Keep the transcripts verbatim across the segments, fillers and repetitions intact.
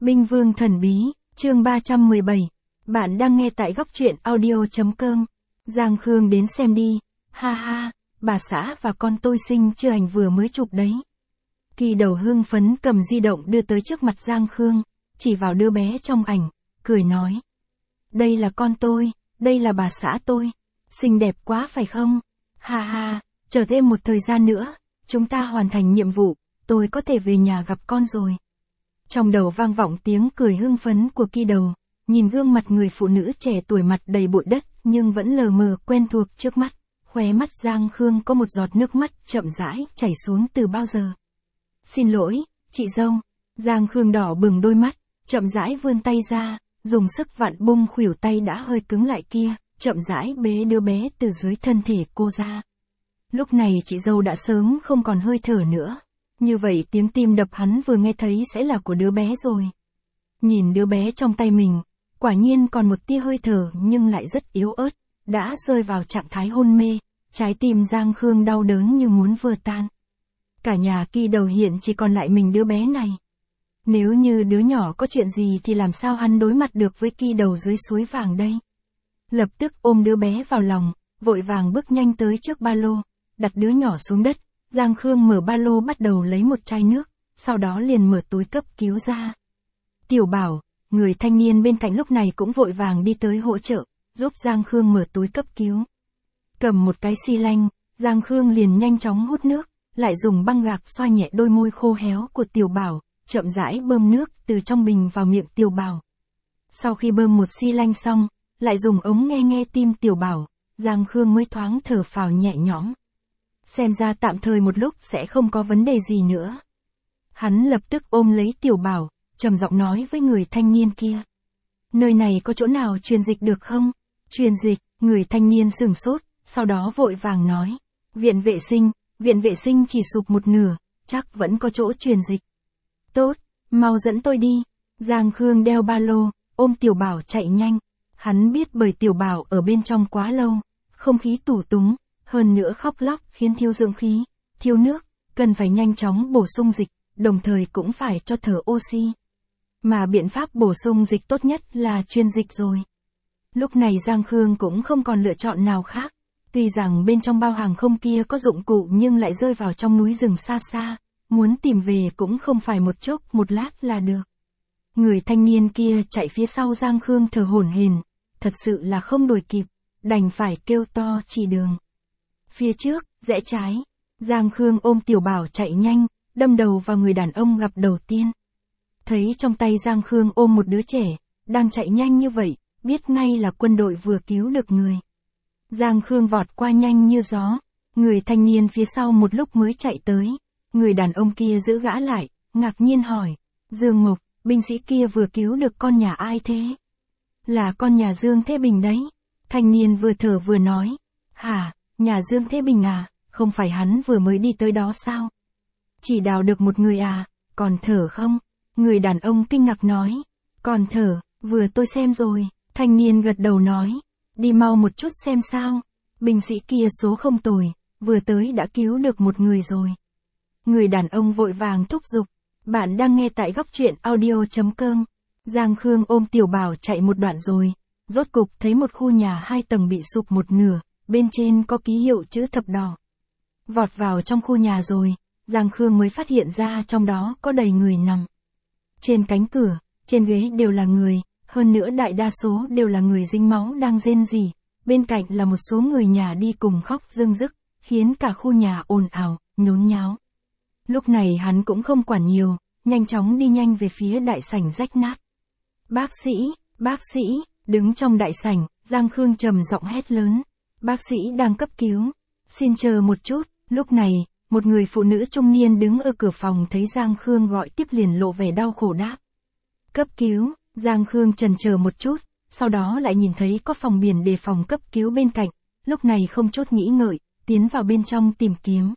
Binh Vương Thần Bí, chương ba trăm mười bảy. Bạn đang nghe tại góc truyện audio.com. Giang Khương đến xem đi, ha ha, bà xã và con tôi sinh chưa ảnh vừa mới chụp đấy. Kỳ Đầu hưng phấn cầm di động đưa tới trước mặt Giang Khương, chỉ vào đứa bé trong ảnh, cười nói. Đây là con tôi, đây là bà xã tôi, xinh đẹp quá phải không? Ha ha, chờ thêm một thời gian nữa, chúng ta hoàn thành nhiệm vụ, tôi có thể về nhà gặp con rồi. Trong đầu vang vọng tiếng cười hưng phấn của Kỳ Đầu, nhìn gương mặt người phụ nữ trẻ tuổi mặt đầy bụi đất nhưng vẫn lờ mờ quen thuộc trước mắt, khóe mắt Giang Khương có một giọt nước mắt chậm rãi chảy xuống từ bao giờ. Xin lỗi, chị dâu. Giang Khương đỏ bừng đôi mắt, chậm rãi vươn tay ra, dùng sức vặn bung khuỷu tay đã hơi cứng lại kia, chậm rãi bế đứa bé từ dưới thân thể cô ra. Lúc này chị dâu đã sớm không còn hơi thở nữa. Như vậy tiếng tim đập hắn vừa nghe thấy sẽ là của đứa bé rồi. Nhìn đứa bé trong tay mình, quả nhiên còn một tia hơi thở nhưng lại rất yếu ớt, đã rơi vào trạng thái hôn mê, trái tim Giang Khương đau đớn như muốn vỡ tan. Cả nhà Kỳ Đầu hiện chỉ còn lại mình đứa bé này. Nếu như đứa nhỏ có chuyện gì thì làm sao hắn đối mặt được với Kỳ Đầu dưới suối vàng đây? Lập tức ôm đứa bé vào lòng, vội vàng bước nhanh tới trước ba lô, đặt đứa nhỏ xuống đất. Giang Khương mở ba lô bắt đầu lấy một chai nước, sau đó liền mở túi cấp cứu ra. Tiểu Bảo, người thanh niên bên cạnh lúc này cũng vội vàng đi tới hỗ trợ, giúp Giang Khương mở túi cấp cứu. Cầm một cái xi lanh, Giang Khương liền nhanh chóng hút nước, lại dùng băng gạc xoa nhẹ đôi môi khô héo của Tiểu Bảo, chậm rãi bơm nước từ trong bình vào miệng Tiểu Bảo. Sau khi bơm một xi lanh xong, lại dùng ống nghe nghe tim Tiểu Bảo, Giang Khương mới thoáng thở phào nhẹ nhõm. Xem ra tạm thời một lúc sẽ không có vấn đề gì nữa. Hắn lập tức ôm lấy Tiểu Bảo, trầm giọng nói với người thanh niên kia. Nơi này có chỗ nào truyền dịch được không? Truyền dịch, người thanh niên sửng sốt, sau đó vội vàng nói. Viện vệ sinh, viện vệ sinh chỉ sụp một nửa, chắc vẫn có chỗ truyền dịch. Tốt, mau dẫn tôi đi. Giang Khương đeo ba lô, ôm Tiểu Bảo chạy nhanh. Hắn biết bởi Tiểu Bảo ở bên trong quá lâu, không khí tủ túng. Hơn nữa khóc lóc khiến thiếu dưỡng khí, thiếu nước, cần phải nhanh chóng bổ sung dịch, đồng thời cũng phải cho thở oxy. Mà biện pháp bổ sung dịch tốt nhất là truyền dịch rồi. Lúc này Giang Khương cũng không còn lựa chọn nào khác. Tuy rằng bên trong bao hàng không kia có dụng cụ nhưng lại rơi vào trong núi rừng xa xa, muốn tìm về cũng không phải một chốc một lát là được. Người thanh niên kia chạy phía sau Giang Khương thở hổn hển, thật sự là không đuổi kịp, đành phải kêu to chỉ đường. Phía trước, rẽ trái, Giang Khương ôm Tiểu Bảo chạy nhanh, đâm đầu vào người đàn ông gặp đầu tiên. Thấy trong tay Giang Khương ôm một đứa trẻ, đang chạy nhanh như vậy, biết ngay là quân đội vừa cứu được người. Giang Khương vọt qua nhanh như gió, người thanh niên phía sau một lúc mới chạy tới, người đàn ông kia giữ gã lại, ngạc nhiên hỏi, Dương Mộc, binh sĩ kia vừa cứu được con nhà ai thế? Là con nhà Dương Thế Bình đấy. Thanh niên vừa thở vừa nói, hả? Nhà Dương Thế Bình à, không phải hắn vừa mới đi tới đó sao? Chỉ đào được một người à, còn thở không? Người đàn ông kinh ngạc nói, còn thở, vừa tôi xem rồi. Thanh niên gật đầu nói, đi mau một chút xem sao. Binh sĩ kia số không tồi, vừa tới đã cứu được một người rồi. Người đàn ông vội vàng thúc giục, bạn đang nghe tại góc truyện audio.com. Giang Khương ôm Tiểu Bảo chạy một đoạn rồi, rốt cục thấy một khu nhà hai tầng bị sụp một nửa. Bên trên có ký hiệu chữ thập đỏ. Vọt vào trong khu nhà rồi, Giang Khương mới phát hiện ra trong đó có đầy người nằm. Trên cánh cửa, trên ghế đều là người, hơn nữa đại đa số đều là người dính máu đang rên rỉ, bên cạnh là một số người nhà đi cùng khóc rưng rức, khiến cả khu nhà ồn ào, nhốn nháo. Lúc này hắn cũng không quản nhiều, nhanh chóng đi nhanh về phía đại sảnh rách nát. Bác sĩ, bác sĩ, đứng trong đại sảnh, Giang Khương trầm giọng hét lớn. Bác sĩ đang cấp cứu. Xin chờ một chút. Lúc này, một người phụ nữ trung niên đứng ở cửa phòng thấy Giang Khương gọi tiếp liền lộ vẻ đau khổ đáp. Cấp cứu. Giang Khương chần chờ một chút, sau đó lại nhìn thấy có phòng biển đề phòng cấp cứu bên cạnh. Lúc này không chốt nghĩ ngợi, tiến vào bên trong tìm kiếm.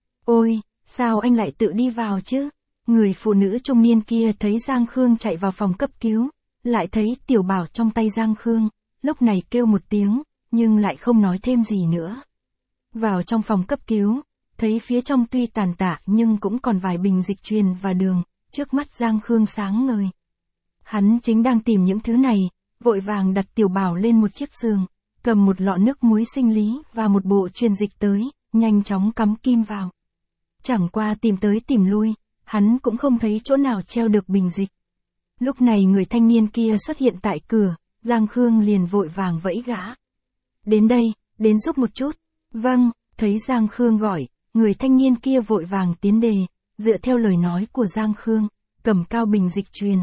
Ôi, sao anh lại tự đi vào chứ? Người phụ nữ trung niên kia thấy Giang Khương chạy vào phòng cấp cứu, lại thấy Tiểu Bảo trong tay Giang Khương, lúc này kêu một tiếng. Nhưng lại không nói thêm gì nữa. Vào trong phòng cấp cứu, thấy phía trong tuy tàn tạ nhưng cũng còn vài bình dịch truyền và đường, trước mắt Giang Khương sáng ngời. Hắn chính đang tìm những thứ này, vội vàng đặt Tiểu Bảo lên một chiếc giường, cầm một lọ nước muối sinh lý và một bộ truyền dịch tới, nhanh chóng cắm kim vào. Chẳng qua tìm tới tìm lui, hắn cũng không thấy chỗ nào treo được bình dịch. Lúc này người thanh niên kia xuất hiện tại cửa, Giang Khương liền vội vàng vẫy gã. Đến đây, đến giúp một chút. Vâng, thấy Giang Khương gọi, người thanh niên kia vội vàng tiến đề, dựa theo lời nói của Giang Khương, cầm cao bình dịch truyền.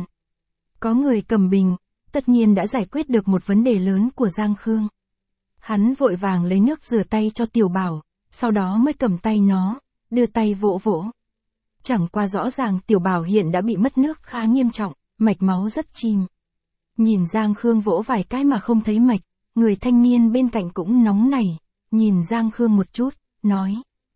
Có người cầm bình, tất nhiên đã giải quyết được một vấn đề lớn của Giang Khương. Hắn vội vàng lấy nước rửa tay cho Tiểu Bảo, sau đó mới cầm tay nó, đưa tay vỗ vỗ. Chẳng qua rõ ràng Tiểu Bảo hiện đã bị mất nước khá nghiêm trọng, mạch máu rất chìm. Nhìn Giang Khương vỗ vài cái mà không thấy mạch, người thanh niên bên cạnh cũng nóng nảy, nhìn Giang Khương một chút, nói.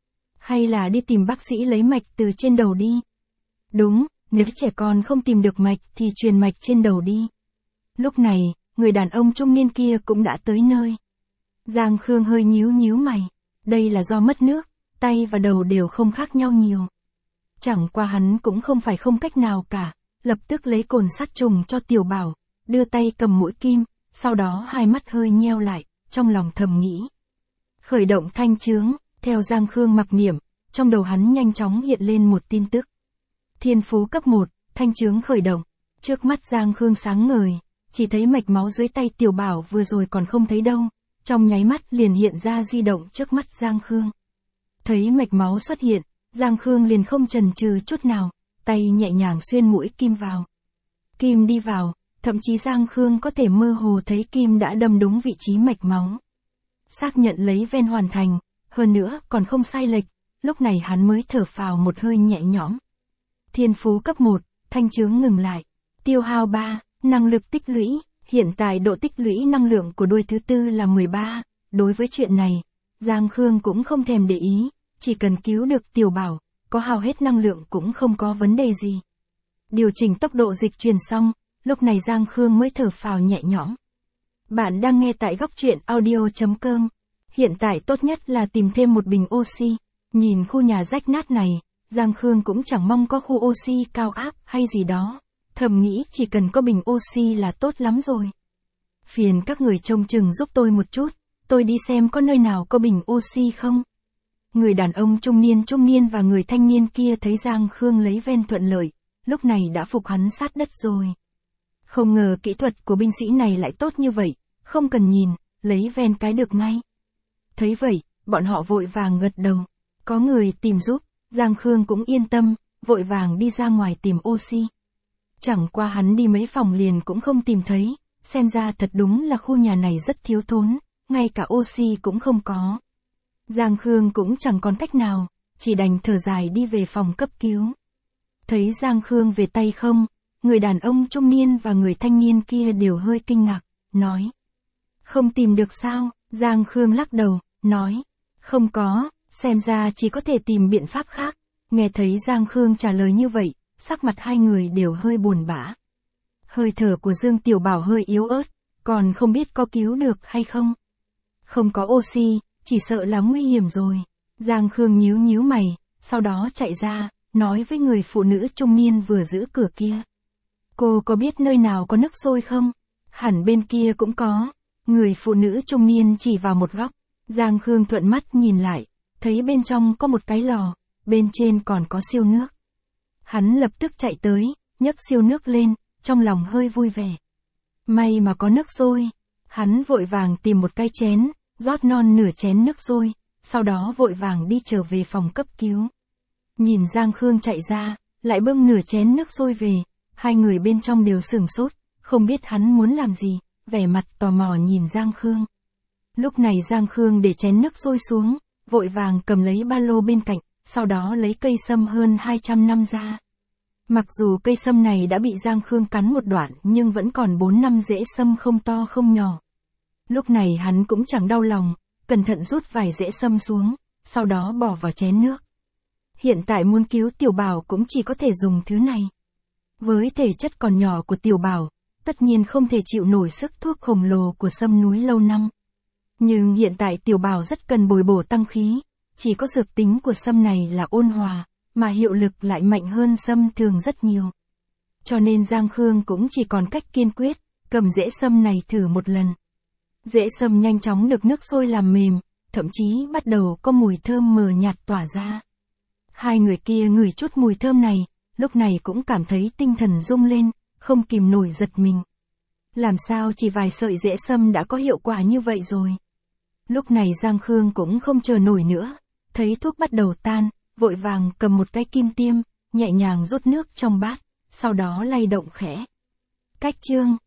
Hay là đi tìm bác sĩ lấy mạch từ trên đầu đi. Đúng, nếu trẻ con không tìm được mạch thì truyền mạch trên đầu đi. Lúc này, người đàn ông trung niên kia cũng đã tới nơi. Giang Khương hơi nhíu nhíu mày, đây là do mất nước, tay và đầu đều không khác nhau nhiều. Chẳng qua hắn cũng không phải không cách nào cả, lập tức lấy cồn sát trùng cho Tiểu Bảo, đưa tay cầm mũi kim, sau đó hai mắt hơi nheo lại, trong lòng thầm nghĩ. Khởi động thanh chướng, theo Giang Khương mặc niệm, trong đầu hắn nhanh chóng hiện lên một tin tức. Thiên phú cấp một, thanh chướng khởi động, trước mắt Giang Khương sáng ngời, chỉ thấy mạch máu dưới tay Tiểu Bảo vừa rồi còn không thấy đâu, trong nháy mắt liền hiện ra di động trước mắt Giang Khương. Thấy mạch máu xuất hiện, Giang Khương liền không chần chừ chút nào, tay nhẹ nhàng xuyên mũi kim vào. Kim đi vào, thậm chí Giang Khương có thể mơ hồ thấy kim đã đâm đúng vị trí mạch máu. Xác nhận lấy ven hoàn thành, hơn nữa còn không sai lệch, lúc này hắn mới thở phào một hơi nhẹ nhõm. Thiên phú cấp một, thanh chướng ngừng lại. Tiêu hao ba, năng lực tích lũy, hiện tại độ tích lũy năng lượng của đôi thứ tư là mười ba, đối với chuyện này, Giang Khương cũng không thèm để ý, chỉ cần cứu được Tiểu Bảo, có hao hết năng lượng cũng không có vấn đề gì. Điều chỉnh tốc độ dịch truyền xong, lúc này Giang Khương mới thở phào nhẹ nhõm. Bạn đang nghe tại góc truyện audio chấm com. Hiện tại tốt nhất là tìm thêm một bình oxy. Nhìn khu nhà rách nát này, Giang Khương cũng chẳng mong có khu oxy cao áp hay gì đó. Thầm nghĩ chỉ cần có bình oxy là tốt lắm rồi. Phiền các người trông chừng giúp tôi một chút, tôi đi xem có nơi nào có bình oxy không. Người đàn ông trung niên trung niên và người thanh niên kia thấy Giang Khương lấy ven thuận lợi, lúc này đã phục hắn sát đất rồi. Không ngờ kỹ thuật của binh sĩ này lại tốt như vậy, không cần nhìn, lấy ven cái được ngay. Thấy vậy, bọn họ vội vàng gật đầu. Có người tìm giúp, Giang Khương cũng yên tâm, vội vàng đi ra ngoài tìm oxy. Chẳng qua hắn đi mấy phòng liền cũng không tìm thấy, xem ra thật đúng là khu nhà này rất thiếu thốn, ngay cả oxy cũng không có. Giang Khương cũng chẳng còn cách nào, chỉ đành thở dài đi về phòng cấp cứu. Thấy Giang Khương về tay không, người đàn ông trung niên và người thanh niên kia đều hơi kinh ngạc, nói. Không tìm được sao? Giang Khương lắc đầu, nói. Không có, xem ra chỉ có thể tìm biện pháp khác. Nghe thấy Giang Khương trả lời như vậy, sắc mặt hai người đều hơi buồn bã. Hơi thở của Dương Tiểu Bảo hơi yếu ớt, còn không biết có cứu được hay không. Không có oxy, chỉ sợ là nguy hiểm rồi. Giang Khương nhíu nhíu mày, sau đó chạy ra, nói với người phụ nữ trung niên vừa giữ cửa kia. Cô có biết nơi nào có nước sôi không? Hẳn bên kia cũng có. Người phụ nữ trung niên chỉ vào một góc. Giang Khương thuận mắt nhìn lại, thấy bên trong có một cái lò, bên trên còn có siêu nước. Hắn lập tức chạy tới, nhấc siêu nước lên, trong lòng hơi vui vẻ. May mà có nước sôi. Hắn vội vàng tìm một cái chén, rót non nửa chén nước sôi, sau đó vội vàng đi trở về phòng cấp cứu. Nhìn Giang Khương chạy ra, lại bưng nửa chén nước sôi về, hai người bên trong đều sửng sốt, không biết hắn muốn làm gì, vẻ mặt tò mò nhìn Giang Khương. Lúc này Giang Khương để chén nước sôi xuống, vội vàng cầm lấy ba lô bên cạnh, sau đó lấy cây sâm hơn hai trăm năm ra. Mặc dù cây sâm này đã bị Giang Khương cắn một đoạn nhưng vẫn còn bốn năm rễ sâm không to không nhỏ. Lúc này hắn cũng chẳng đau lòng, cẩn thận rút vài rễ sâm xuống, sau đó bỏ vào chén nước. Hiện tại muốn cứu Tiểu Bảo cũng chỉ có thể dùng thứ này. Với thể chất còn nhỏ của Tiểu Bảo, tất nhiên không thể chịu nổi sức thuốc khổng lồ của sâm núi lâu năm. Nhưng hiện tại Tiểu Bảo rất cần bồi bổ tăng khí, chỉ có dược tính của sâm này là ôn hòa, mà hiệu lực lại mạnh hơn sâm thường rất nhiều. Cho nên Giang Khương cũng chỉ còn cách kiên quyết, cầm rễ sâm này thử một lần. Rễ sâm nhanh chóng được nước sôi làm mềm, thậm chí bắt đầu có mùi thơm mờ nhạt tỏa ra. Hai người kia ngửi chút mùi thơm này, lúc này cũng cảm thấy tinh thần rung lên, không kìm nổi giật mình. Làm sao chỉ vài sợi rễ sâm đã có hiệu quả như vậy rồi? Lúc này Giang Khương cũng không chờ nổi nữa, thấy thuốc bắt đầu tan, vội vàng cầm một cái kim tiêm, nhẹ nhàng rút nước trong bát, sau đó lay động khẽ. Cách chương